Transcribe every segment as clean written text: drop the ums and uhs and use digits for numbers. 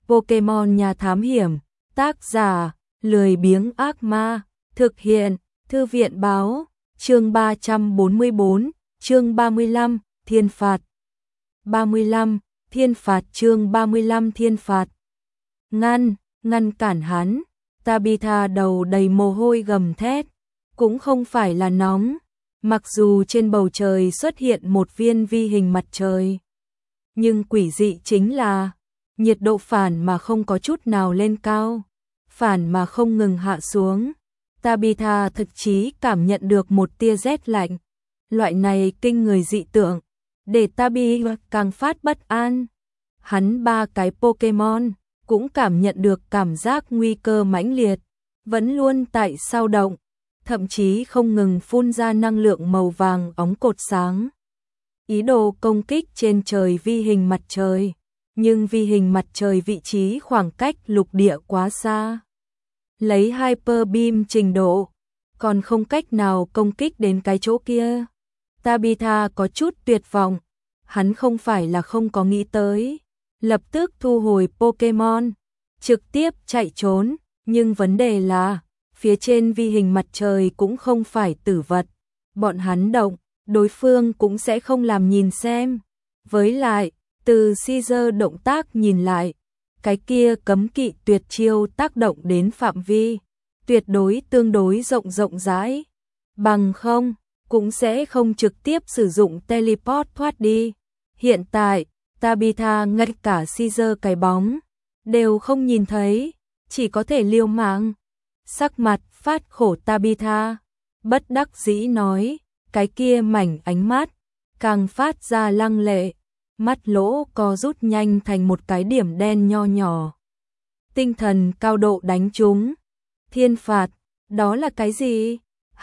Pokemon Nhà Thám Hiểm, tác giả, lười biếng ác ma, thực hiện, Thư viện báo, chương 344, chương 35, Thiên phạt. 35, Thiên phạt chương 35 Thiên phạt. Ngăn cản hắn, Tabitha đầu đầy mồ hôi gầm thét, cũng không phải là nóng, mặc dù trên bầu trời xuất hiện một viên vi hình mặt trời. Nhưng quỷ dị chính là, nhiệt độ phản mà không có chút nào lên cao, phản mà không ngừng hạ xuống. Tabitha thực chí cảm nhận được một tia rét lạnh, loại này kinh người dị tượng, để Tabitha càng phát bất an. Hắn ba cái Pokemon cũng cảm nhận được cảm giác nguy cơ mãnh liệt, vẫn luôn tại sao động, thậm chí không ngừng phun ra năng lượng màu vàng óng cột sáng. Ý đồ công kích trên trời vi hình mặt trời, nhưng vi hình mặt trời vị trí khoảng cách lục địa quá xa. Lấy Hyper Beam trình độ, còn không cách nào công kích đến cái chỗ kia. Tabitha có chút tuyệt vọng, hắn không phải là không có nghĩ tới, lập tức thu hồi Pokemon, trực tiếp chạy trốn, nhưng vấn đề là, phía trên vi hình mặt trời cũng không phải tử vật, bọn hắn động, đối phương cũng sẽ không làm nhìn xem. Với lại, từ Caesar động tác nhìn lại, cái kia cấm kỵ tuyệt chiêu tác động đến phạm vi, tuyệt đối tương đối rộng rãi, bằng không, cũng sẽ không trực tiếp sử dụng teleport thoát đi. Hiện tại, Tabitha ngay cả Caesar cái bóng, đều không nhìn thấy, chỉ có thể liều mạng. Sắc mặt phát khổ Tabitha, bất đắc dĩ nói, cái kia mảnh ánh mắt, càng phát ra lăng lệ, mắt lỗ co rút nhanh thành một cái điểm đen nho nhỏ. Tinh thần cao độ đánh trúng. Thiên phạt, đó là cái gì?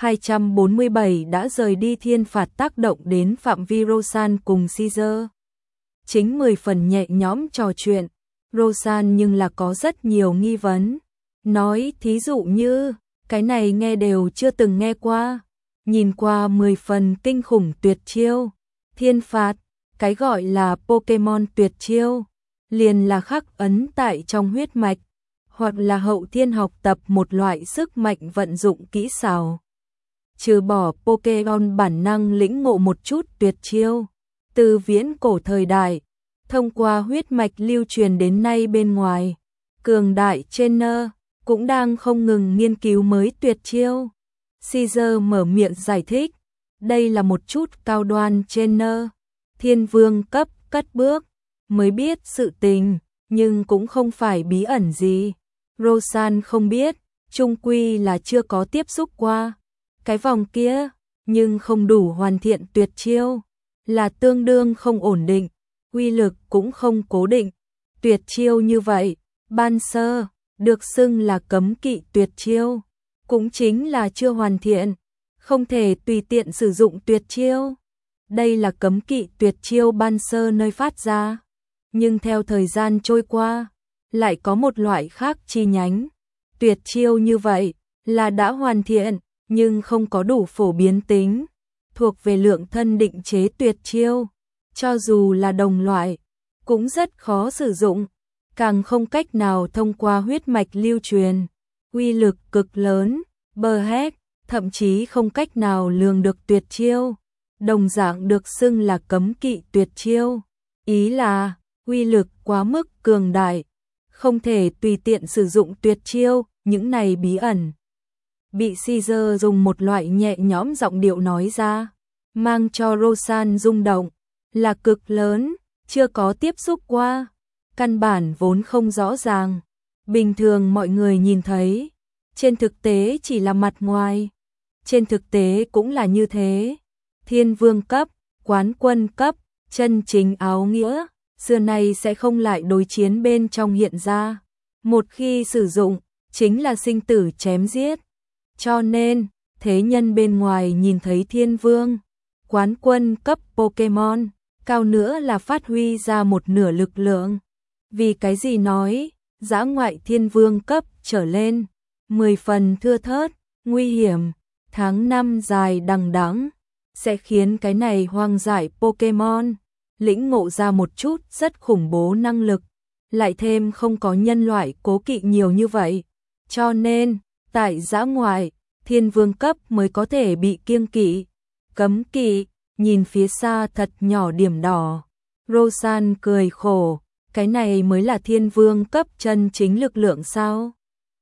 247 đã rời đi thiên phạt tác động đến phạm vi Rosan cùng Caesar. Chính 10 phần nhẹ nhõm trò chuyện, Rosan nhưng là có rất nhiều nghi vấn. Nói thí dụ như, cái này nghe đều chưa từng nghe qua, nhìn qua 10 phần kinh khủng tuyệt chiêu. Thiên phạt, cái gọi là Pokemon tuyệt chiêu, liền là khắc ấn tại trong huyết mạch, hoặc là hậu thiên học tập một loại sức mạnh vận dụng kỹ xảo. Trừ bỏ Pokemon bản năng lĩnh ngộ một chút tuyệt chiêu, từ viễn cổ thời đại, thông qua huyết mạch lưu truyền đến nay bên ngoài, cường đại trainer cũng đang không ngừng nghiên cứu mới tuyệt chiêu. Caesar mở miệng giải thích, đây là một chút cao đoan trainer, thiên vương cấp cất bước, mới biết sự tình, nhưng cũng không phải bí ẩn gì. Rosan không biết, chung quy là chưa có tiếp xúc qua cái vòng kia, nhưng không đủ hoàn thiện tuyệt chiêu, là tương đương không ổn định, uy lực cũng không cố định. Tuyệt chiêu như vậy, ban sơ, được xưng là cấm kỵ tuyệt chiêu, cũng chính là chưa hoàn thiện, không thể tùy tiện sử dụng tuyệt chiêu. Đây là cấm kỵ tuyệt chiêu ban sơ nơi phát ra, nhưng theo thời gian trôi qua, lại có một loại khác chi nhánh. Tuyệt chiêu như vậy là đã hoàn thiện, nhưng không có đủ phổ biến tính, thuộc về lượng thân định chế tuyệt chiêu, cho dù là đồng loại, cũng rất khó sử dụng, càng không cách nào thông qua huyết mạch lưu truyền, uy lực cực lớn, Berhead, thậm chí không cách nào lường được tuyệt chiêu, đồng dạng được xưng là cấm kỵ tuyệt chiêu, ý là uy lực quá mức cường đại, không thể tùy tiện sử dụng tuyệt chiêu, những này bí ẩn. Bị Caesar dùng một loại nhẹ nhõm giọng điệu nói ra, mang cho Rosan rung động, là cực lớn, chưa có tiếp xúc qua, căn bản vốn không rõ ràng. Bình thường mọi người nhìn thấy, trên thực tế chỉ là mặt ngoài, trên thực tế cũng là như thế. Thiên vương cấp, quán quân cấp, chân chính áo nghĩa, xưa nay sẽ không lại đối chiến bên trong hiện ra. Một khi sử dụng, chính là sinh tử chém giết. Cho nên, thế nhân bên ngoài nhìn thấy thiên vương, quán quân cấp Pokemon, cao nữa là phát huy ra một nửa lực lượng. Vì cái gì nói, dã ngoại thiên vương cấp trở lên, 10 phần thưa thớt, nguy hiểm, tháng năm dài đằng đẵng, sẽ khiến cái này hoang dại Pokemon lĩnh ngộ ra một chút rất khủng bố năng lực, lại thêm không có nhân loại cố kỵ nhiều như vậy. Cho nên, tại dã ngoại, thiên vương cấp mới có thể bị kiêng kỵ. Cấm kỵ, nhìn phía xa thật nhỏ điểm đỏ. Rosan cười khổ, cái này mới là thiên vương cấp chân chính lực lượng sao?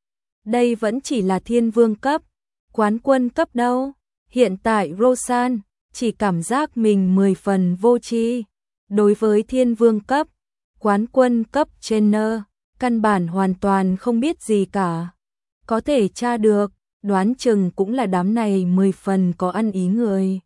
Đây vẫn chỉ là thiên vương cấp, quán quân cấp đâu. Hiện tại Rosan chỉ cảm giác mình 10 phần vô tri. Đối với thiên vương cấp, quán quân cấp trainer, căn bản hoàn toàn không biết gì cả. Có thể tra được, đoán chừng cũng là đám này 10 phần có ăn ý người.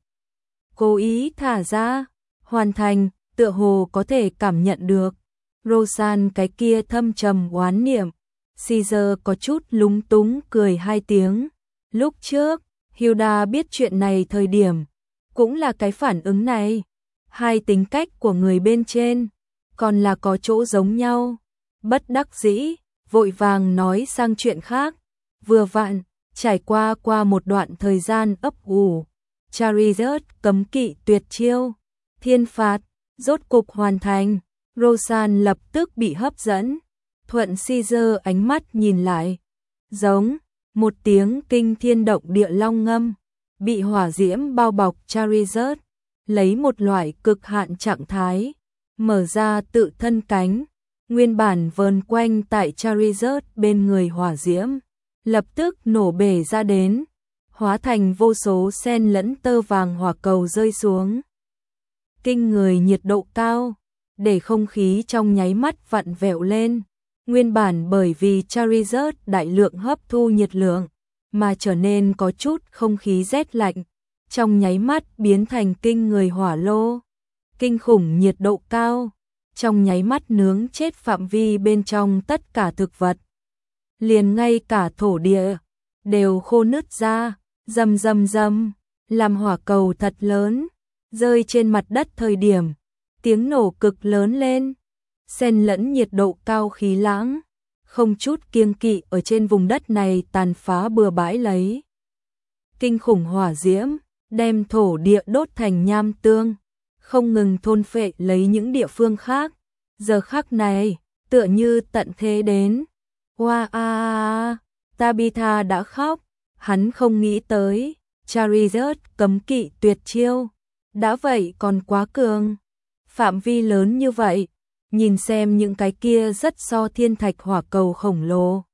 Cố ý thả ra, hoàn thành, tựa hồ có thể cảm nhận được. Rosan cái kia thâm trầm oán niệm. Caesar có chút lúng túng cười 2 tiếng. Lúc trước, Hilda biết chuyện này thời điểm, cũng là cái phản ứng này. Hai tính cách của người bên trên, còn là có chỗ giống nhau. Bất đắc dĩ, vội vàng nói sang chuyện khác. Vừa vặn, trải qua một đoạn thời gian ấp ủ, Charizard cấm kỵ tuyệt chiêu, thiên phạt, rốt cục hoàn thành. Rosan lập tức bị hấp dẫn. Thuận Caesar ánh mắt nhìn lại. Giống, một tiếng kinh thiên động địa long ngâm, bị hỏa diễm bao bọc Charizard, lấy một loại cực hạn trạng thái, mở ra tự thân cánh, nguyên bản vờn quanh tại Charizard bên người hỏa diễm, lập tức nổ bể ra đến, hóa thành vô số sen lẫn tơ vàng hỏa cầu rơi xuống. Kinh người nhiệt độ cao, để không khí trong nháy mắt vặn vẹo lên. Nguyên bản bởi vì Charizard đại lượng hấp thu nhiệt lượng, mà trở nên có chút không khí rét lạnh, trong nháy mắt biến thành kinh người hỏa lô. Kinh khủng nhiệt độ cao, trong nháy mắt nướng chết phạm vi bên trong tất cả thực vật. Liền ngay cả thổ địa, đều khô nứt ra, rầm rầm rầm, làm hỏa cầu thật lớn, rơi trên mặt đất thời điểm, tiếng nổ cực lớn lên, xen lẫn nhiệt độ cao khí lãng, không chút kiêng kỵ ở trên vùng đất này tàn phá bừa bãi lấy. Kinh khủng hỏa diễm, đem thổ địa đốt thành nham tương, không ngừng thôn phệ lấy những địa phương khác. Giờ khắc này, tựa như tận thế đến. Wow, Tabitha đã khóc, hắn không nghĩ tới, Charizard cấm kỵ tuyệt chiêu, đã vậy còn quá cường. Phạm vi lớn như vậy, nhìn xem những cái kia rất so thiên thạch hỏa cầu khổng lồ.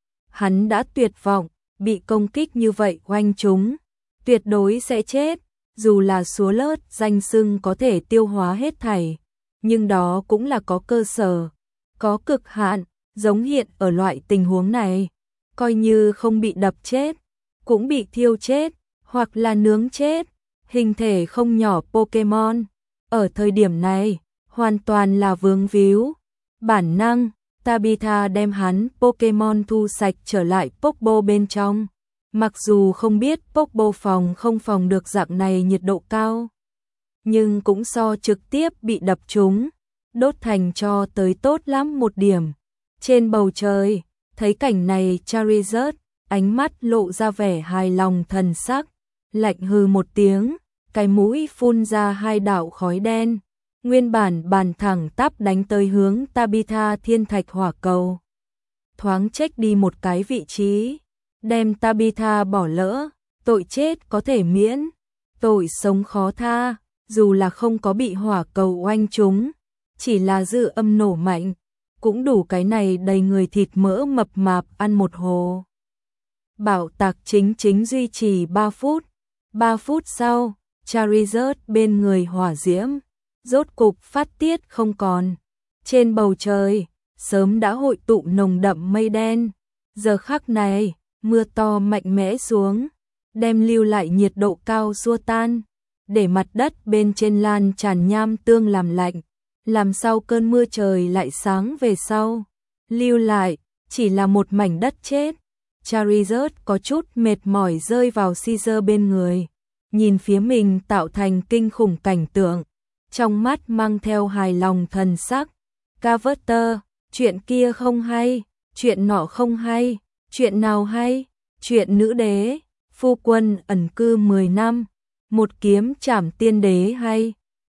Hắn đã tuyệt vọng, bị công kích như vậy oanh chúng, tuyệt đối sẽ chết, dù là số lớt danh xưng có thể tiêu hóa hết thảy, nhưng đó cũng là có cơ sở, có cực hạn, giống hiện ở loại tình huống này, coi như không bị đập chết, cũng bị thiêu chết, hoặc là nướng chết, hình thể không nhỏ Pokemon. Ở thời điểm này, hoàn toàn là vướng víu. Bản năng, Tabitha đem hắn Pokemon thu sạch trở lại Pokeball bên trong. Mặc dù không biết Pokeball phòng không phòng được dạng này nhiệt độ cao, nhưng cũng so trực tiếp bị đập trúng, đốt thành cho tới tốt lắm một điểm. Trên bầu trời, thấy cảnh này Charizard, ánh mắt lộ ra vẻ hài lòng thần sắc, lạnh hừ một tiếng, cái mũi phun ra 2 đạo khói đen. Nguyên bản bàn thẳng tắp đánh tới hướng Tabitha thiên thạch hỏa cầu. Thoáng trách đi một cái vị trí, đem Tabitha bỏ lỡ, tội chết có thể miễn, tội sống khó tha, dù là không có bị hỏa cầu oanh trúng, chỉ là dư âm nổ mạnh, cũng đủ cái này đầy người thịt mỡ mập mạp ăn một hồ. Bảo tạc chính duy trì 3 phút, 3 phút sau, Charizard bên người hỏa diễm rốt cục phát tiết không còn. Trên bầu trời, sớm đã hội tụ nồng đậm mây đen. Giờ khắc này, mưa to mạnh mẽ xuống, đem lưu lại nhiệt độ cao xua tan, để mặt đất bên trên lan tràn nham tương làm lạnh, làm sao cơn mưa trời lại sáng về sau. Lưu lại, chỉ là một mảnh đất chết. Charizard có chút mệt mỏi rơi vào Caesar bên người, nhìn phía mình tạo thành kinh khủng cảnh tượng. Trong mắt mang theo hài lòng thần sắc. Carver, chuyện kia không hay, chuyện nọ không hay, chuyện nào hay, chuyện nữ đế, phu quân ẩn cư 10 năm, một kiếm trảm tiên đế hay.